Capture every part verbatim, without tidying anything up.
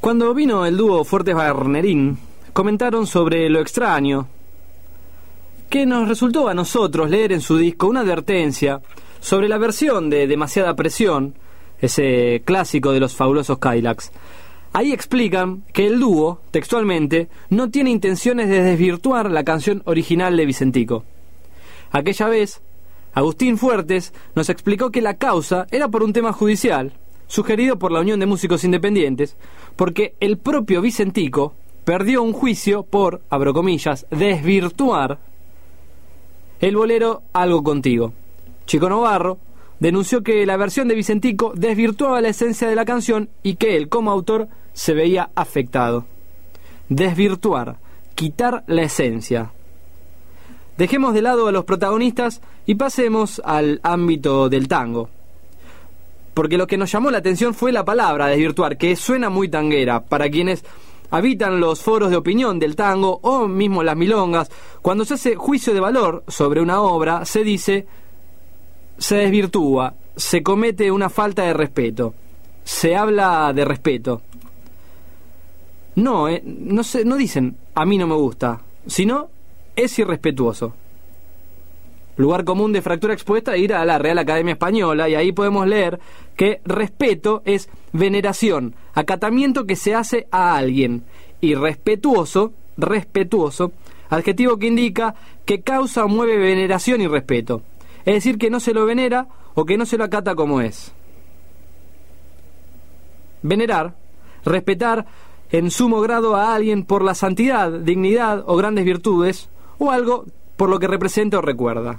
Cuando vino el dúo Fuertes-Barnerín, comentaron sobre lo extraño que nos resultó a nosotros leer en su disco una advertencia sobre la versión de Demasiada Presión, ese clásico de los fabulosos Cadillacs. Ahí explican que el dúo, textualmente, no tiene intenciones de desvirtuar la canción original de Vicentico. Aquella vez, Agustín Fuertes nos explicó que la causa era por un tema judicial, sugerido por la Unión de Músicos Independientes, porque el propio Vicentico perdió un juicio por, abro comillas, desvirtuar el bolero Algo Contigo. Chico Novarro denunció que la versión de Vicentico desvirtuaba la esencia de la canción y que él, como autor, se veía afectado. Desvirtuar, quitar la esencia. Dejemos de lado a los protagonistas y pasemos al ámbito del tango. Porque lo que nos llamó la atención fue la palabra desvirtuar, que suena muy tanguera. Para quienes habitan los foros de opinión del tango o mismo las milongas, cuando se hace juicio de valor sobre una obra, se dice, se desvirtúa, se comete una falta de respeto, se habla de respeto. No, eh, no, se, no dicen, a mí no me gusta, sino, es irrespetuoso. Lugar común de Fractura Expuesta, ir a la Real Academia Española, y ahí podemos leer que respeto es veneración, acatamiento que se hace a alguien, y respetuoso, respetuoso, adjetivo que indica que causa o mueve veneración y respeto, es decir, que no se lo venera o que no se lo acata como es. Venerar, respetar en sumo grado a alguien por la santidad, dignidad o grandes virtudes, o algo por lo que representa o recuerda.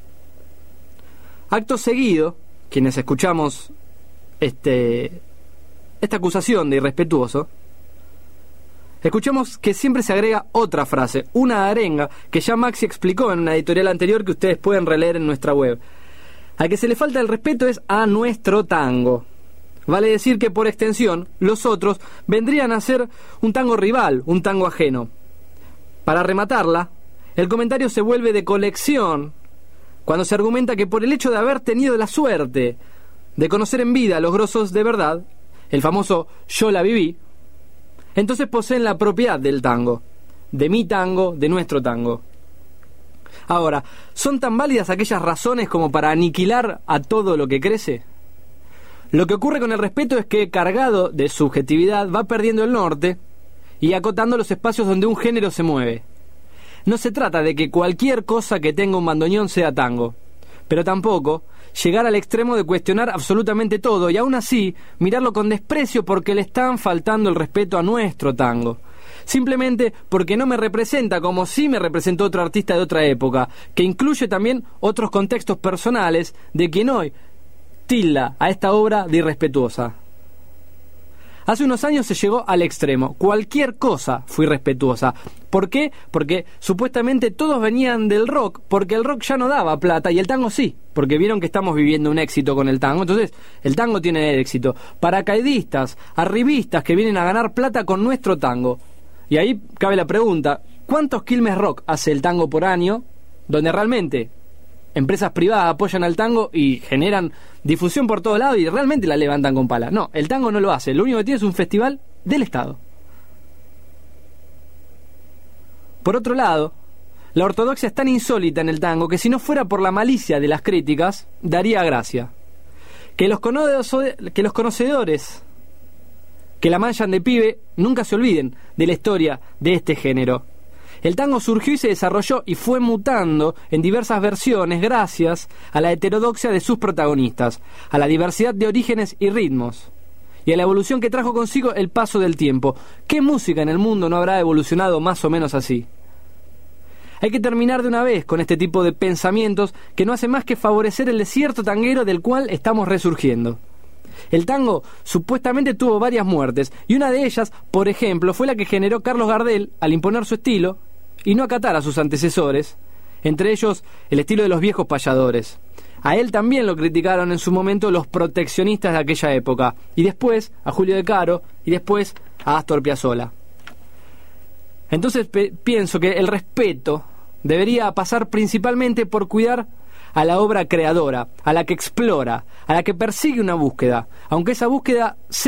Acto seguido, quienes escuchamos este, esta acusación de irrespetuoso, escuchamos que siempre se agrega otra frase, una arenga, que ya Maxi explicó en una editorial anterior que ustedes pueden releer en nuestra web. Al que se le falta el respeto es a nuestro tango. Vale decir que por extensión, los otros vendrían a ser un tango rival, un tango ajeno. Para rematarla, el comentario se vuelve de colección cuando se argumenta que por el hecho de haber tenido la suerte de conocer en vida a los grosos de verdad, el famoso yo la viví, entonces poseen la propiedad del tango, de mi tango, de nuestro tango. Ahora, ¿son tan válidas aquellas razones como para aniquilar a todo lo que crece? Lo que ocurre con el respeto es que, cargado de subjetividad, va perdiendo el norte y acotando los espacios donde un género se mueve. No se trata de que cualquier cosa que tenga un bandoneón sea tango, pero tampoco llegar al extremo de cuestionar absolutamente todo y aún así mirarlo con desprecio porque le están faltando el respeto a nuestro tango. Simplemente porque no me representa como si me representó otro artista de otra época, que incluye también otros contextos personales de quien hoy tilda a esta obra de irrespetuosa. Hace unos años se llegó al extremo. Cualquier cosa fue irrespetuosa. ¿Por qué? Porque supuestamente todos venían del rock, porque el rock ya no daba plata y el tango sí, porque vieron que estamos viviendo un éxito con el tango. Entonces, el tango tiene éxito. Paracaidistas, arribistas que vienen a ganar plata con nuestro tango. Y ahí cabe la pregunta, ¿cuántos Quilmes Rock hace el tango por año? Donde realmente empresas privadas apoyan al tango y generan difusión por todos lados y realmente la levantan con pala. No, el tango no lo hace. Lo único que tiene es un festival del Estado. Por otro lado, la ortodoxia es tan insólita en el tango que si no fuera por la malicia de las críticas, daría gracia. Que los, cono- que los conocedores que la manchan de pibe nunca se olviden de la historia de este género. El tango surgió y se desarrolló y fue mutando en diversas versiones gracias a la heterodoxia de sus protagonistas, a la diversidad de orígenes y ritmos, y a la evolución que trajo consigo el paso del tiempo. ¿Qué música en el mundo no habrá evolucionado más o menos así? Hay que terminar de una vez con este tipo de pensamientos que no hacen más que favorecer el desierto tanguero del cual estamos resurgiendo. El tango supuestamente tuvo varias muertes, y una de ellas, por ejemplo, fue la que generó Carlos Gardel al imponer su estilo y no acatar a sus antecesores, entre ellos el estilo de los viejos payadores. A él también lo criticaron en su momento los proteccionistas de aquella época, y después a Julio De Caro, y después a Astor Piazzolla. Entonces pe- pienso que el respeto debería pasar principalmente por cuidar a la obra creadora, a la que explora, a la que persigue una búsqueda, aunque esa búsqueda sea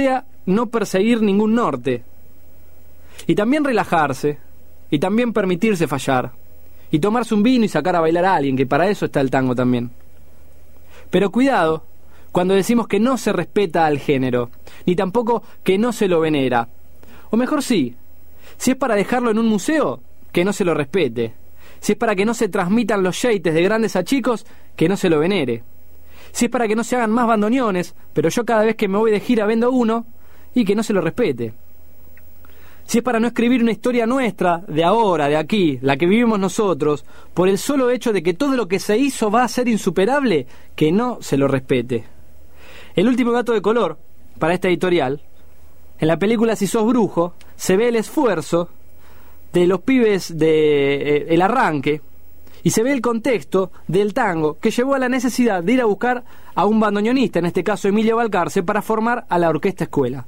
no perseguir ningún norte. Y también relajarse, y también permitirse fallar, y tomarse un vino y sacar a bailar a alguien, que para eso está el tango también. Pero cuidado cuando decimos que no se respeta al género, ni tampoco que no se lo venera. O mejor sí, si es para dejarlo en un museo, que no se lo respete. Si es para que no se transmitan los yates de grandes a chicos, que no se lo venere. Si es para que no se hagan más bandoneones, pero yo cada vez que me voy de gira vendo uno, y que no se lo respete. Si es para no escribir una historia nuestra, de ahora, de aquí, la que vivimos nosotros, por el solo hecho de que todo lo que se hizo va a ser insuperable, que no se lo respete. El último dato de color, para esta editorial, en la película Si sos brujo, se ve el esfuerzo de los pibes de eh, El Arranque, y se ve el contexto del tango que llevó a la necesidad de ir a buscar a un bandoneonista, en este caso Emilio Balcarce, para formar a la Orquesta Escuela.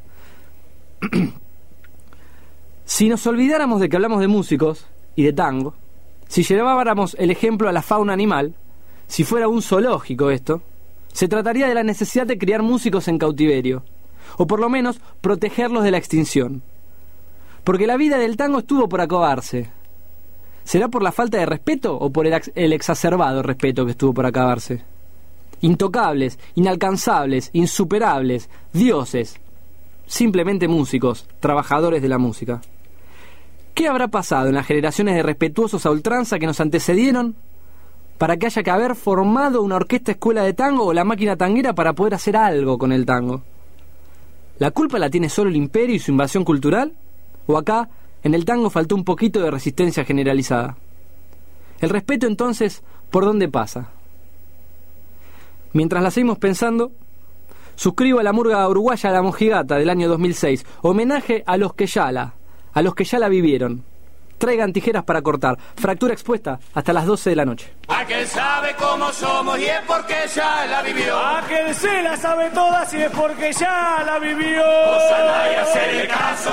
Si nos olvidáramos de que hablamos de músicos y de tango, si lleváramos el ejemplo a la fauna animal, si fuera un zoológico esto, se trataría de la necesidad de criar músicos en cautiverio, o por lo menos protegerlos de la extinción. Porque la vida del tango estuvo por acabarse. ¿Será por la falta de respeto o por el, ex- el exacerbado respeto que estuvo por acabarse? Intocables, inalcanzables, insuperables, dioses, simplemente músicos, trabajadores de la música. ¿Qué habrá pasado en las generaciones de respetuosos a ultranza que nos antecedieron para que haya que haber formado una orquesta escuela de tango o la máquina tanguera para poder hacer algo con el tango? ¿La culpa la tiene solo el imperio y su invasión cultural? ¿O acá, en el tango, faltó un poquito de resistencia generalizada? El respeto, entonces, ¿por dónde pasa? Mientras la seguimos pensando, suscribo a la murga uruguaya La Mojigata del año dos mil seis, homenaje a los que ya la, a los que ya la vivieron. Traigan tijeras para cortar. Fractura expuesta hasta las doce de la noche. Aquel sabe cómo somos y es porque ya la vivió. Aquel se la sabe todas y es porque ya la vivió. Vos andá y hacerle caso.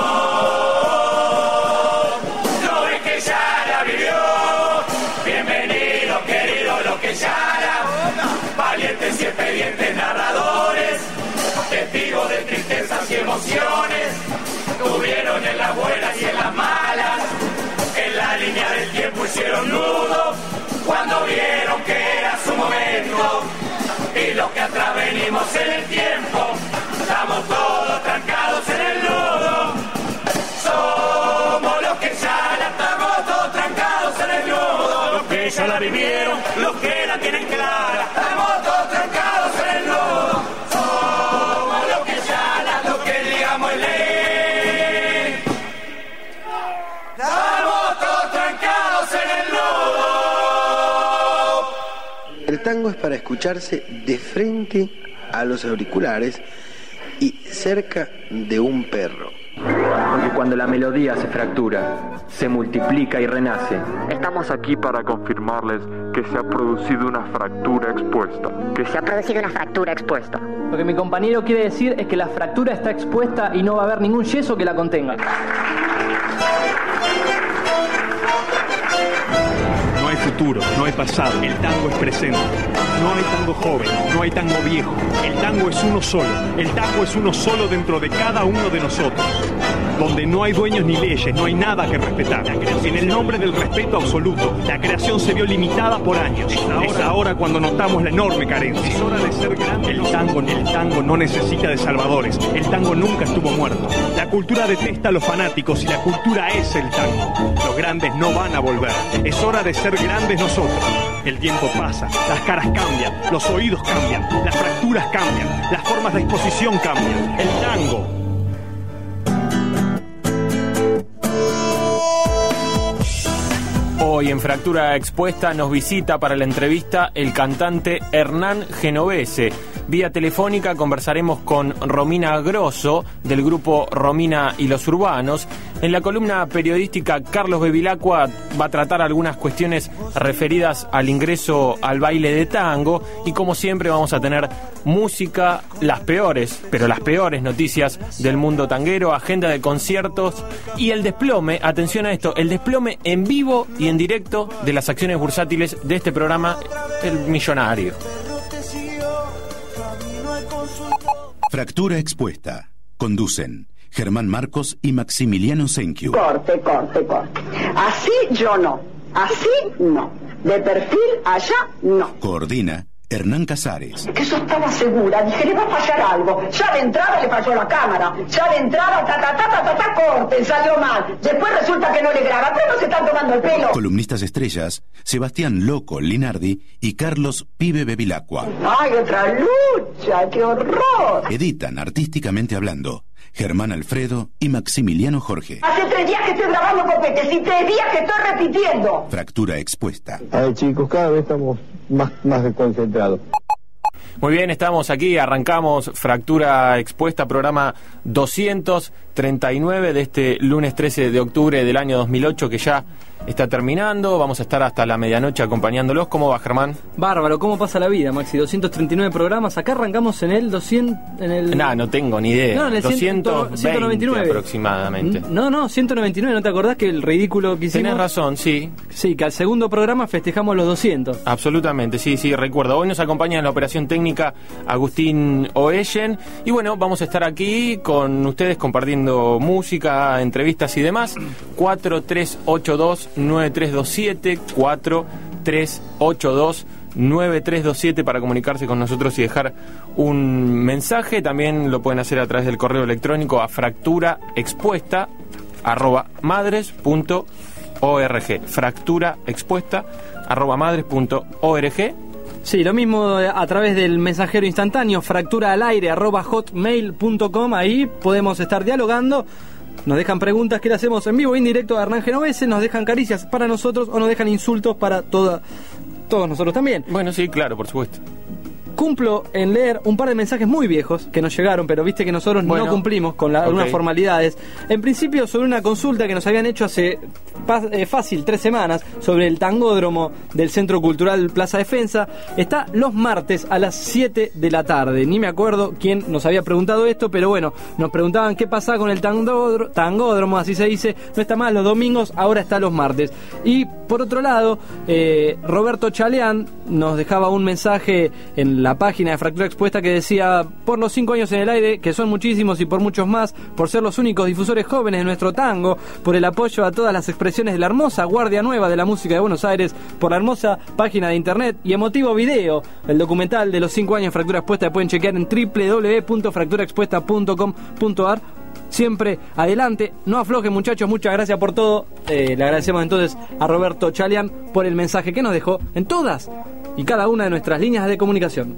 No ves que ya la vivió. Bienvenido, querido, lo que ya la. Valientes y expedientes narradores, testigos de tristezas y emociones. Tuvieron en las buenas y en las malas, en la línea del tiempo hicieron nudo, cuando vieron que era su momento, y los que atrás venimos en el tiempo, estamos todos trancados en el nudo, somos los que ya la estamos todos trancados en el nudo, los que ya la vivieron, los que la tienen clara, estamos todos trancados en el nudo, somos los que ya la, los que digamos es ley. El tango es para escucharse de frente a los auriculares y cerca de un perro. Porque cuando la melodía se fractura, se multiplica y renace. Estamos aquí para confirmarles que se ha producido una fractura expuesta. Que se ha producido una fractura expuesta. Lo que mi compañero quiere decir es que la fractura está expuesta y no va a haber ningún yeso que la contenga. No hay futuro, no hay pasado, el tango es presente. No hay tango joven, no hay tango viejo. El tango es uno solo, el tango es uno solo dentro de cada uno de nosotros. Donde no hay dueños ni leyes, no hay nada que respetar. En el nombre del respeto absoluto, la creación se vio limitada por años. Es ahora cuando notamos la enorme carencia. Es hora de ser grande. El tango, el tango no necesita de salvadores. El tango nunca estuvo muerto. La cultura detesta a los fanáticos y la cultura es el tango. Los grandes no van a volver. Es hora de ser grandes nosotros. El tiempo pasa, las caras cambian, los oídos cambian, las fracturas cambian, las formas de exposición cambian. El tango. Hoy en Fractura Expuesta nos visita para la entrevista el cantante Hernán Genovese. Vía telefónica conversaremos con Romina Grosso, del grupo Romina y los Urbanos. En la columna periodística, Carlos Bevilacqua va a tratar algunas cuestiones referidas al ingreso al baile de tango. Y como siempre vamos a tener música, las peores, pero las peores noticias del mundo tanguero, agenda de conciertos y el desplome, atención a esto, el desplome en vivo y en directo de las acciones bursátiles de este programa, El Millonario. Fractura Expuesta. Conducen Germán Marcos y Maximiliano Senkiu. Corte, corte, corte. Así yo no. Así no. De perfil allá no. Coordina Hernán Casares. Que yo estaba segura, dije, le va a fallar algo. Ya de entrada le falló la cámara. Ya de entrada, ta, ta, ta, ta, ta, ta, corte, salió mal. Después resulta que no le graba. ¿Cómo se están tomando el pelo? Columnistas estrellas, Sebastián Loco Linardi y Carlos Pibe Bevilacqua. ¡Ay, otra lucha! ¡Qué horror! Editan artísticamente hablando Germán Alfredo y Maximiliano Jorge. Hace tres días que estoy grabando copetes y tres días que estoy repitiendo. Fractura expuesta. A ver, chicos, cada vez estamos más, más desconcentrados. Muy bien, estamos aquí, arrancamos Fractura Expuesta, programa doscientos treinta y nueve de este lunes trece de octubre del año dos mil ocho, que ya está terminando. Vamos a estar hasta la medianoche acompañándolos. ¿Cómo va, Germán? Bárbaro, ¿cómo pasa la vida, Maxi? doscientos treinta y nueve programas. Acá arrancamos en el doscientos... En el... Nah, no tengo ni idea. No, en el doscientos veinte ciento noventa y nueve aproximadamente. No, no, ciento noventa y nueve. ¿No te acordás que el ridículo que hicimos? Tenés razón, sí. Sí, que al segundo programa festejamos los doscientos. Absolutamente, sí, sí, recuerdo. Hoy nos acompaña en la operación técnica Agustín Oellen. Y bueno, vamos a estar aquí con ustedes compartiendo música, entrevistas y demás. cuatro tres ocho dos nueve tres dos siete, cuatro tres ocho dos nueve tres dos siete para comunicarse con nosotros y dejar un mensaje. También lo pueden hacer a través del correo electrónico a fractura expuesta arroba madres punto org. Fractura expuesta arroba madres punto org. Sí, lo mismo a través del mensajero instantáneo fractura al aire arroba hotmail punto com. Ahí podemos estar dialogando. Nos dejan preguntas que le hacemos en vivo, en directo a Hernán Genovese, nos dejan caricias para nosotros o nos dejan insultos para toda, todos nosotros también. Bueno, sí, claro, por supuesto. Cumplo en leer un par de mensajes muy viejos que nos llegaron, pero viste que nosotros bueno, no cumplimos con la, okay. algunas formalidades. En principio, sobre una consulta que nos habían hecho hace eh, fácil tres semanas sobre el tangódromo del Centro Cultural Plaza Defensa. Está los martes a las siete de la tarde. Ni me acuerdo quién nos había preguntado esto, pero bueno, nos preguntaban qué pasaba con el tangódromo, tangódromo, así se dice. No está más los domingos, ahora está los martes. Y por otro lado, eh, Roberto Chaleán nos dejaba un mensaje en la la página de Fractura Expuesta que decía: por los cinco años en el aire, que son muchísimos, y por muchos más, por ser los únicos difusores jóvenes de nuestro tango, por el apoyo a todas las expresiones de la hermosa Guardia Nueva de la música de Buenos Aires, por la hermosa página de internet y emotivo video, el documental de los cinco años de Fractura Expuesta, pueden chequear en doble u doble u doble u punto fractura expuesta punto com punto a r. Siempre adelante, no aflojen, muchachos, muchas gracias por todo. Eh, le agradecemos entonces a Roberto Chaleán por el mensaje que nos dejó en todas y cada una de nuestras líneas de comunicación.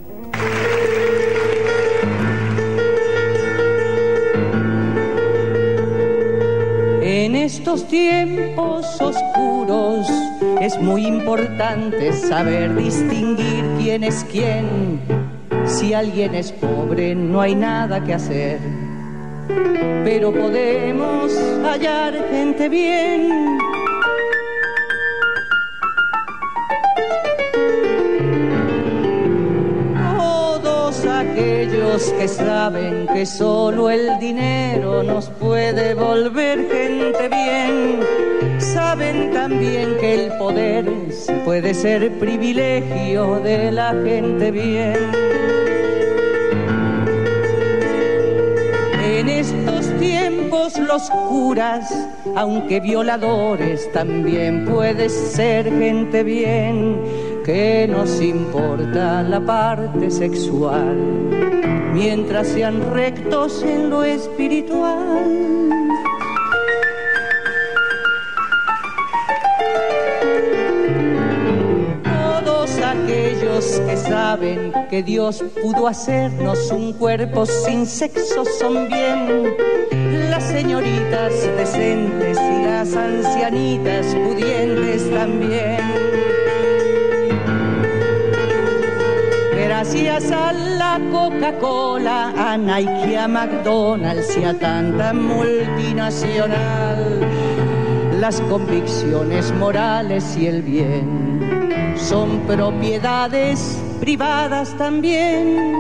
En estos tiempos oscuros es muy importante saber distinguir quién es quién. Si alguien es pobre no hay nada que hacer, pero podemos hallar gente bien. Todos aquellos que saben que solo el dinero nos puede volver gente bien, saben también que el poder puede ser privilegio de la gente bien. En estos tiempos los curas, aunque violadores, también puede ser gente bien, que nos importa la parte sexual, mientras sean rectos en lo espiritual. Aquellos que saben que Dios pudo hacernos un cuerpo sin sexo son bien, las señoritas decentes y las ancianitas pudientes también. Gracias a la Coca-Cola, a Nike, a McDonald's y a tanta multinacional, las convicciones morales y el bien son propiedades privadas también.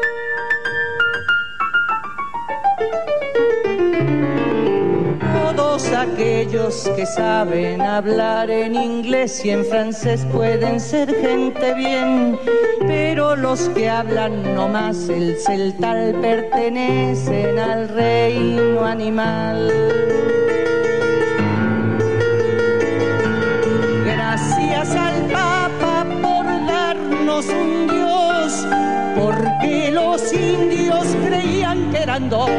Todos Todos aquellos que saben hablar en inglés y en francés pueden ser gente bien, pero los que hablan nomás el celtal pertenecen al reino animal. Gracias al Papa por darnos un Dios, porque los indios creían que eran dos.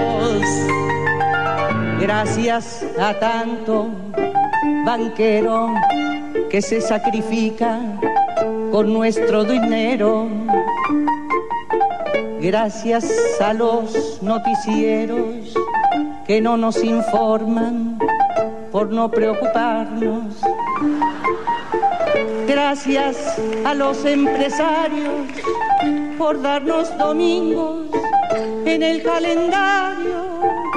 Gracias a tanto banquero que se sacrifica con nuestro dinero. Gracias a los noticieros que no nos informan por no preocuparnos. Gracias a los empresarios por darnos domingos en el calendario.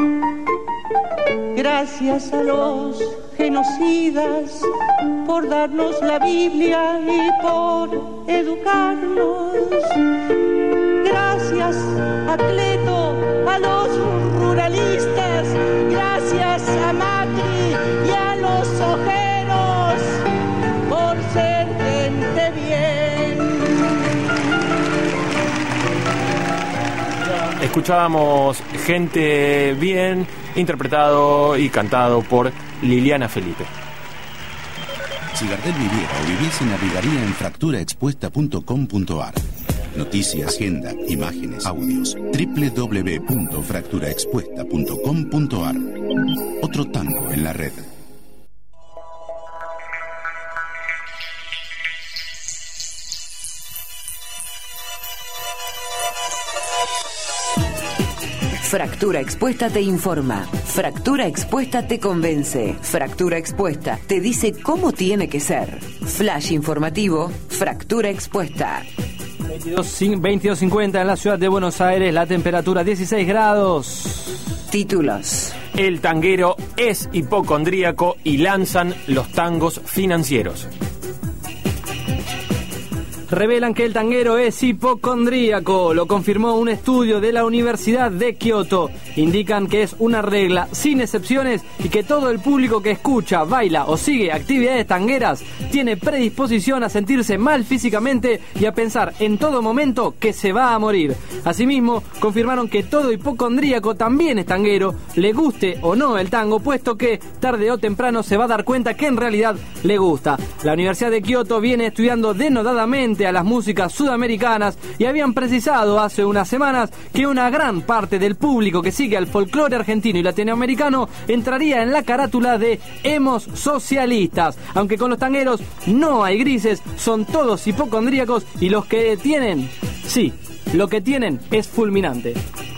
Gracias a los genocidas por darnos la Biblia y por educarnos. Gracias a Cleto, a los ruralistas, gracias a Macri y a los ojeros por ser gente bien. Escuchábamos Gente Bien, interpretado y cantado por Liliana Felipe. Si Gardel viviera o viviese, navegaría en fractura expuesta punto com punto ar. Noticias, agenda, imágenes, audios. doble u doble u doble u punto fractura expuesta punto com punto ar. Otro tango en la red. Fractura Expuesta te informa. Fractura Expuesta te convence. Fractura Expuesta te dice cómo tiene que ser. Flash informativo. Fractura Expuesta. veintidós cincuenta en la ciudad de Buenos Aires, la temperatura dieciséis grados. Títulos. El tanguero es hipocondríaco y lanzan los tangos financieros. Revelan que el tanguero es hipocondríaco, lo confirmó un estudio de la Universidad de Kioto. Indican que es una regla sin excepciones y que todo el público que escucha, baila o sigue actividades tangueras tiene predisposición a sentirse mal físicamente y a pensar en todo momento que se va a morir. Asimismo, confirmaron que todo hipocondríaco también es tanguero, le guste o no el tango, puesto que tarde o temprano se va a dar cuenta que en realidad le gusta. La Universidad de Kioto viene estudiando denodadamente a las músicas sudamericanas y habían precisado hace unas semanas que una gran parte del público que sigue al folclore argentino y latinoamericano entraría en la carátula de emos socialistas. Aunque con los tangueros no hay grises, son todos hipocondríacos y los que tienen, sí, lo que tienen es fulminante.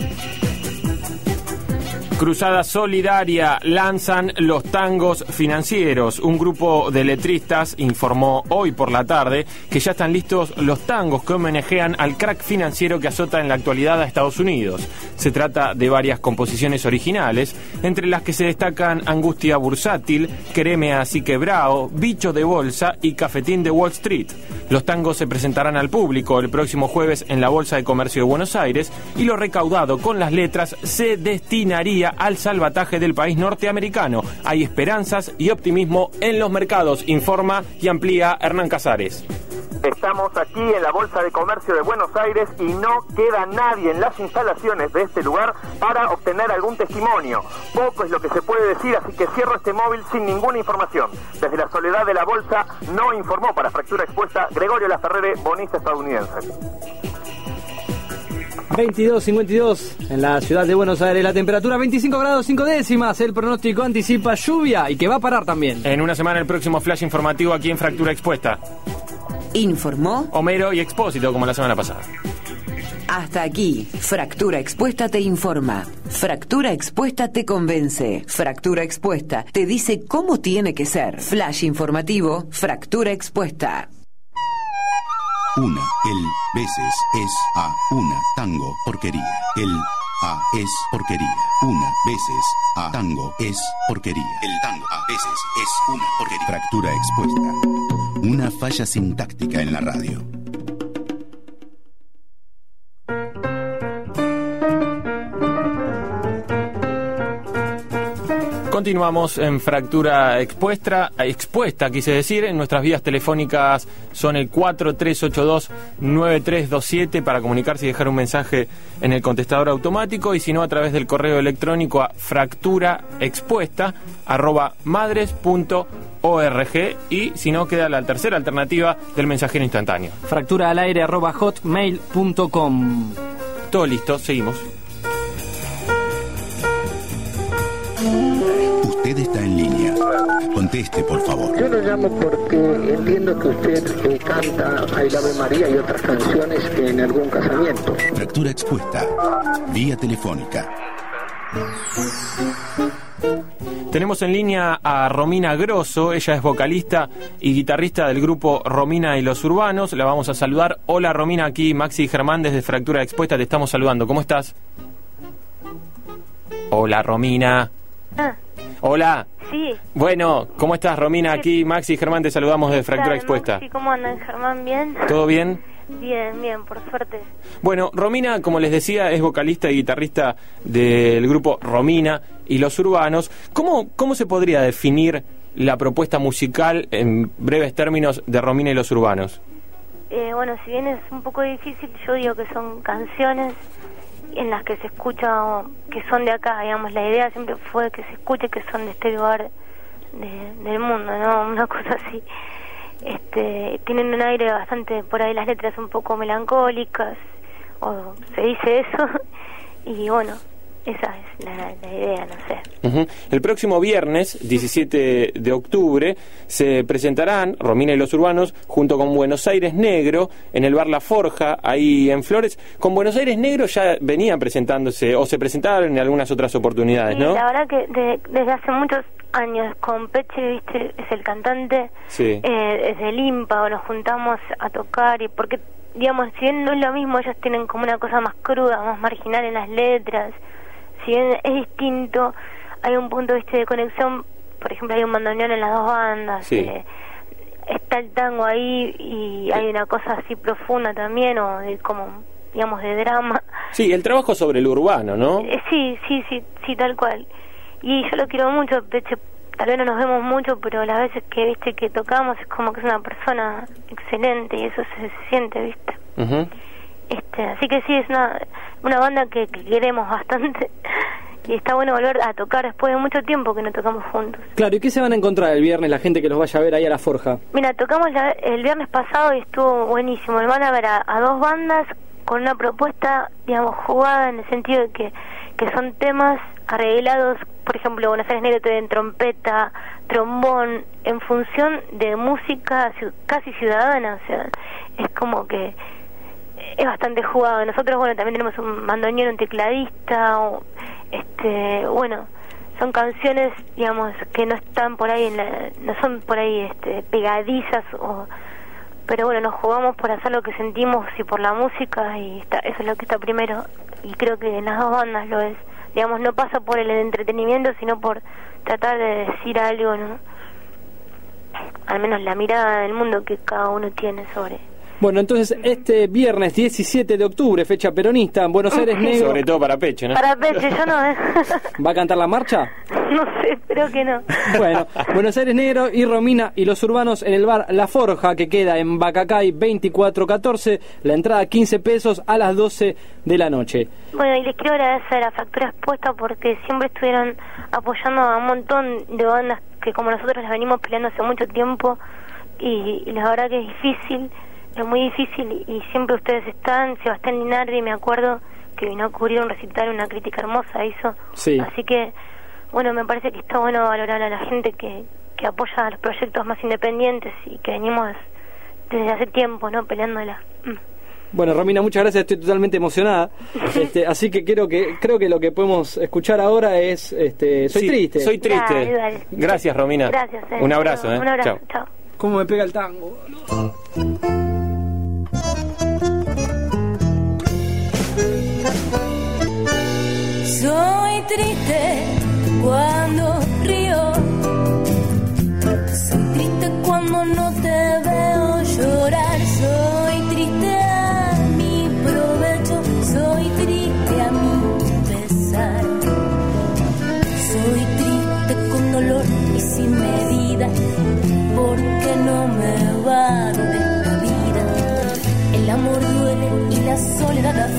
Cruzada Solidaria, lanzan los tangos financieros. Un grupo de letristas informó hoy por la tarde que ya están listos los tangos que homenajean al crack financiero que azota en la actualidad a Estados Unidos. Se trata de varias composiciones originales, entre las que se destacan Angustia Bursátil, Quereme así quebrao, Bicho de Bolsa y Cafetín de Wall Street. Los tangos se presentarán al público el próximo jueves en la Bolsa de Comercio de Buenos Aires y lo recaudado con las letras se destinaría al salvataje del país norteamericano. Hay esperanzas y optimismo en los mercados, informa y amplía Hernán Casares. Estamos aquí en la Bolsa de Comercio de Buenos Aires y no queda nadie en las instalaciones de este lugar para obtener algún testimonio. Poco es lo que se puede decir, así que cierro este móvil sin ninguna información. Desde la soledad de la Bolsa no informó para Fractura Expuesta Gregorio Laferrere, bonista estadounidense. veintidós cincuenta y dos en la ciudad de Buenos Aires, la temperatura veinticinco grados cinco décimas, el pronóstico anticipa lluvia y que va a parar también. En una semana el próximo flash informativo aquí en Fractura Expuesta. Informó Homero y Expósito como la semana pasada. Hasta aquí, Fractura Expuesta te informa. Fractura Expuesta te convence. Fractura Expuesta te dice cómo tiene que ser. Flash informativo, Fractura Expuesta. Una, el, veces, es, a, una, tango, porquería. El, a, es, porquería. Una, veces, a, tango, es, porquería. El tango, a, veces, es, una, porquería. Fractura Expuesta. Una falla sintáctica en la radio. Continuamos en Fractura Expuesta, expuesta, quise decir. En nuestras vías telefónicas son el cuatro tres ocho dos nueve tres dos siete para comunicarse y dejar un mensaje en el contestador automático, y si no, a través del correo electrónico a fracturaexpuesta arroba madres punto org, y si no, queda la tercera alternativa del mensajero instantáneo. Fractura al aire arroba hotmail punto com. Todo listo, seguimos. Usted está en línea. Conteste, por favor. Yo lo llamo porque entiendo que usted eh, canta Ay Ave María y otras canciones en algún casamiento. Fractura expuesta. Vía telefónica. Tenemos en línea a Romina Grosso. Ella es vocalista y guitarrista del grupo Romina y los Urbanos. La vamos a saludar. Hola, Romina, aquí Maxi y Germán desde Fractura Expuesta. Te estamos saludando. ¿Cómo estás? Hola, Romina. Ah. Hola. Sí. Bueno, ¿cómo estás, Romina? Aquí Maxi y Germán te saludamos desde Fractura Claro, Expuesta. Sí, ¿cómo andan, Germán? ¿Bien? ¿Todo bien? Bien, bien, por suerte. Bueno, Romina, como les decía, es vocalista y guitarrista del grupo Romina y los Urbanos. ¿Cómo, cómo se podría definir la propuesta musical en breves términos de Romina y los Urbanos? Eh, bueno, si bien es un poco difícil, yo digo que son canciones en las que se escucha que son de acá, digamos. La idea siempre fue que se escuche que son de este lugar de, del mundo, ¿no? Una cosa así. Este, tienen un aire bastante, por ahí las letras un poco melancólicas, o se dice eso, y bueno, esa es la, la idea, no sé. Uh-huh. El próximo viernes, diecisiete de octubre, se presentarán Romina y los Urbanos junto con Buenos Aires Negro en el bar La Forja, ahí en Flores. Con Buenos Aires Negro ya venían presentándose, o se presentaron en algunas otras oportunidades, Sí, ¿no? la verdad que de, desde hace muchos años con Peche, viste, es el cantante, Sí. eh, desde el IMPA nos juntamos a tocar, y porque, digamos, si bien no es lo mismo, ellos tienen como una cosa más cruda, más marginal en las letras. Si bien es distinto, hay un punto, viste, de conexión. Por ejemplo, hay un bandoneón en las dos bandas, Sí. eh, está el tango ahí, y hay una cosa así profunda también, o de como, digamos, de drama. Sí, el trabajo sobre el urbano, ¿no? Eh, sí, sí, sí, sí, tal cual. Y yo lo quiero mucho, Peche, tal vez no nos vemos mucho, pero las veces que, viste, que tocamos es como que es una persona excelente, y eso se, se siente, viste. Uh-huh. Este, así que sí, es una, una banda que, que queremos bastante, y está bueno volver a tocar después de mucho tiempo que no tocamos juntos. Claro, ¿y qué se van a encontrar el viernes la gente que los vaya a ver ahí a La Forja? Mira, tocamos la, el viernes pasado y estuvo buenísimo. Van a ver a, a dos bandas con una propuesta, digamos, jugada, en el sentido de que, que son temas arreglados. Por ejemplo, Buenos Aires Negro tienen trompeta, trombón, en función de música casi ciudadana. O sea, es como que es bastante jugado. Nosotros, bueno, también tenemos un bandoneón, un tecladista, o, este, bueno, son canciones, digamos, que no están por ahí, en la, no son por ahí este, pegadizas, o, pero bueno, nos jugamos por hacer lo que sentimos y por la música, y está, eso es lo que está primero, y creo que en las dos bandas lo es. Digamos, no pasa por el entretenimiento, sino por tratar de decir algo, ¿no? Al menos la mirada del mundo que cada uno tiene sobre. Bueno, entonces este viernes diecisiete de octubre, fecha peronista, en Buenos Aires Negro. Sobre todo para Peche, ¿no? Para Peche, yo no, ¿eh? ¿Va a cantar la marcha? No sé, creo que no. Bueno, Buenos Aires Negro y Romina y los Urbanos en el bar La Forja, que queda en Bacacay veinticuatro catorce, la entrada quince pesos a las doce de la noche. Bueno, y les quiero agradecer a Fractura Expuesta porque siempre estuvieron apoyando a un montón de bandas que como nosotros las venimos peleando hace mucho tiempo, y, y la verdad que es difícil, es muy difícil, y siempre ustedes están. Sebastián Linardi, me acuerdo que vino a cubrir un recital, una crítica hermosa hizo. Sí. Así que, bueno, me parece que está bueno valorar a la gente que, que apoya a los proyectos más independientes y que venimos desde hace tiempo, ¿no?, peleándola. Mm. Bueno, Romina, muchas gracias, estoy totalmente emocionada. Este, así que creo que creo que lo que podemos escuchar ahora es este, Soy Sí, triste. Soy triste. Dale, dale. Gracias, Romina. Gracias. Eh. Un abrazo, ¿eh? Un abrazo. Chao. Chao. ¿Cómo me pega el tango? Soy triste cuando río, soy triste cuando no te veo llorar, soy triste a mi provecho, soy triste a mi pesar, soy triste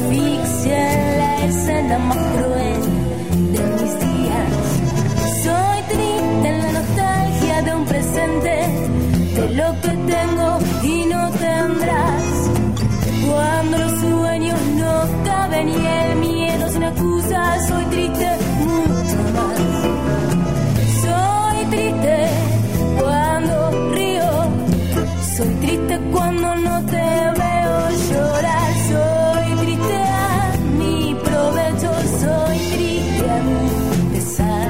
asfixia en la escena más cruel de mis días. Soy triste en la nostalgia de un presente, de lo que tengo y no tendrás. Cuando los sueños no caben y el miedo sin excusa, soy triste mucho más. Soy triste cuando río, soy triste cuando no te veo llorar. Soy triste a mi provecho, soy triste a mi pesar.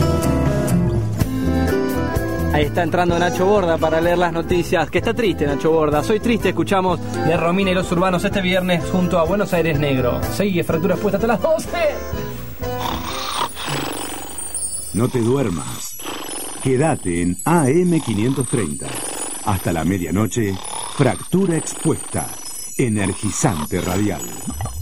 Ahí está entrando Nacho Borda para leer las noticias. Que está triste Nacho Borda. Soy triste, escuchamos de Romina y los Urbanos este viernes junto a Buenos Aires Negro. Sigue Fractura Expuesta hasta las doce. No te duermas. Quédate en A M quinientos treinta. Hasta la medianoche, Fractura Expuesta. Energizante radial.